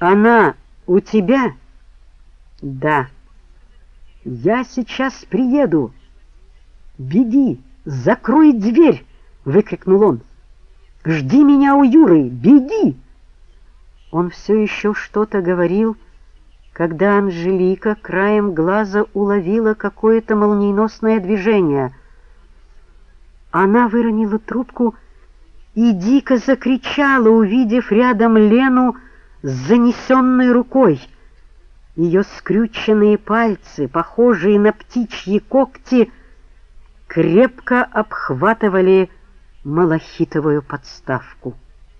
Она у тебя? Да. Я сейчас приеду. Беги, закрой дверь, выкрикнул он. Жди меня у Юры, беги. Он все еще что-то говорил, когда Анжелика краем глаза уловила какое-то молниеносное движение. Она выронила трубку и дико закричала, увидев рядом Лену с занесенной рукой. Ее скрюченные пальцы, похожие на птичьи когти, крепко обхватывали малахитовую подставку.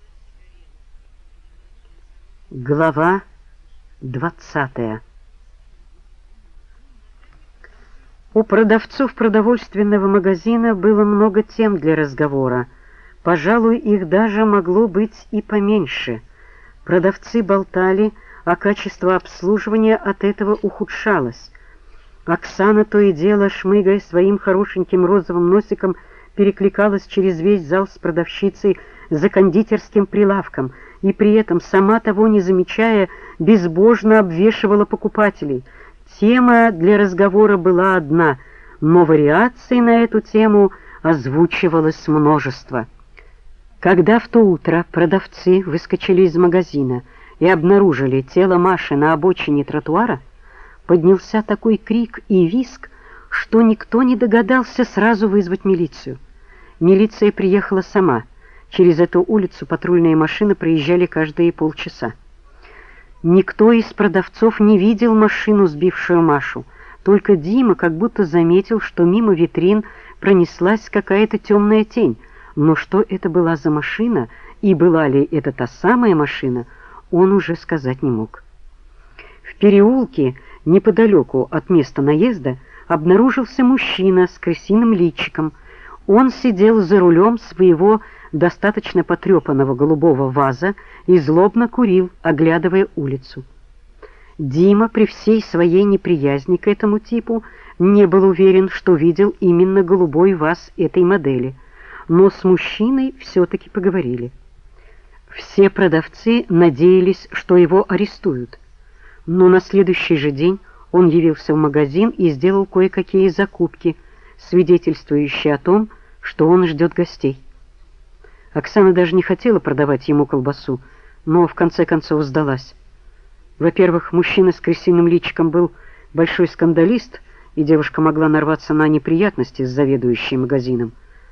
Глава 20. У продавцов продовольственного магазина было много тем для разговора. Пожалуй, их даже могло быть и поменьше. Продавцы болтали, а качество обслуживания от этого ухудшалось. Оксана, то и дело, шмыгая своим хорошеньким розовым носиком, перекликалась через весь зал с продавщицей за кондитерским прилавком и при этом, сама того не замечая, безбожно обвешивала покупателей. Тема для разговора была одна, но вариаций на эту тему озвучивалось множество. Когда в то утро продавцы выскочили из магазина и обнаружили тело Маши на обочине тротуара, поднялся такой крик и визг, что никто не догадался сразу вызвать милицию. Милиция приехала сама. Через эту улицу патрульные машины проезжали каждые полчаса. Никто из продавцов не видел машину, сбившую Машу. Только Дима как будто заметил, что мимо витрин пронеслась какая-то темная тень. Но что это была за машина и была ли это та самая машина, он уже сказать не мог. В переулке, неподалеку от места наезда, обнаружился мужчина с крысиным личиком. Он сидел за рулем своего достаточно потрепанного голубого ВАЗа и злобно курил, оглядывая улицу. Дима при всей своей неприязни к этому типу не был уверен, что видел именно голубой ВАЗ этой модели, но с мужчиной все-таки поговорили. Все продавцы надеялись, что его арестуют, но на следующий же день он явился в магазин и сделал кое-какие закупки, свидетельствующие о том, что он ждет гостей. Оксана даже не хотела продавать ему колбасу, но в конце концов сдалась. Во-первых, мужчина с крысиным личиком был большой скандалист, и девушка могла нарваться на неприятности с заведующей магазином.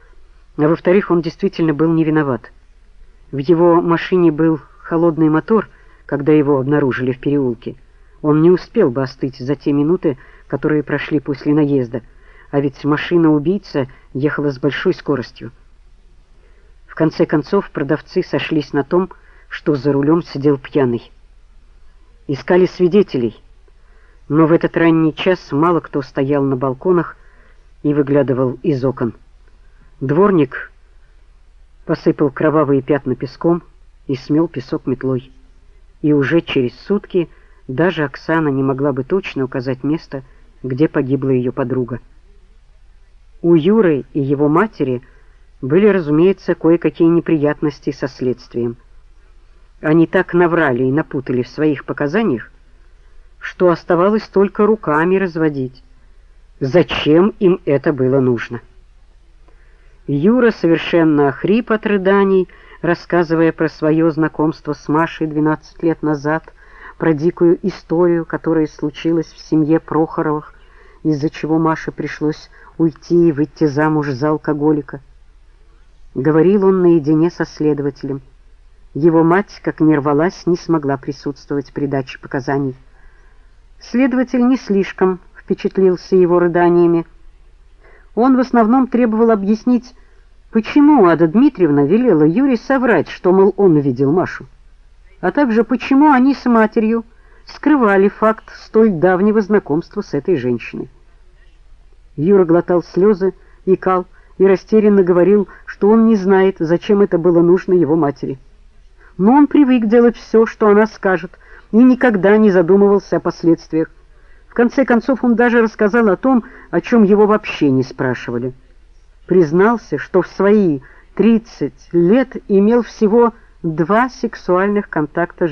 А во-вторых, он действительно был не виноват. В его машине был холодный мотор, когда его обнаружили в переулке. Он не успел бы остыть за те минуты, которые прошли после наезда, а ведь машина-убийца ехала с большой скоростью. В конце концов, продавцы сошлись на том, что за рулем сидел пьяный. Искали свидетелей, но в этот ранний час мало кто стоял на балконах и выглядывал из окон. Дворник посыпал кровавые пятна песком и смел песок метлой. И уже через сутки даже Оксана не могла бы точно указать место, где погибла ее подруга. У Юры и его матери были, разумеется, кое-какие неприятности со следствием. Они так наврали и напутали в своих показаниях, что оставалось только руками разводить. Зачем им это было нужно? Юра совершенно охрип от рыданий, рассказывая про свое знакомство с Машей 12 лет назад, про дикую историю, которая случилась в семье Прохоровых, из-за чего Маше пришлось уйти и выйти замуж за алкоголика. Говорил он наедине со следователем. Его мать, как ни рвалась, не смогла присутствовать при даче показаний. Следователь не слишком впечатлился его рыданиями. Он в основном требовал объяснить, почему Ада Дмитриевна велела Юре соврать, что, мол, он видел Машу, а также почему они с матерью скрывали факт столь давнего знакомства с этой женщиной. Юра глотал слезы, икал и растерянно говорил, что он не знает, зачем это было нужно его матери. Но он привык делать все, что она скажет, и никогда не задумывался о последствиях. В конце концов, он даже рассказал о том, о чем его вообще не спрашивали. Признался, что в свои 30 лет имел всего 2 сексуальных контакта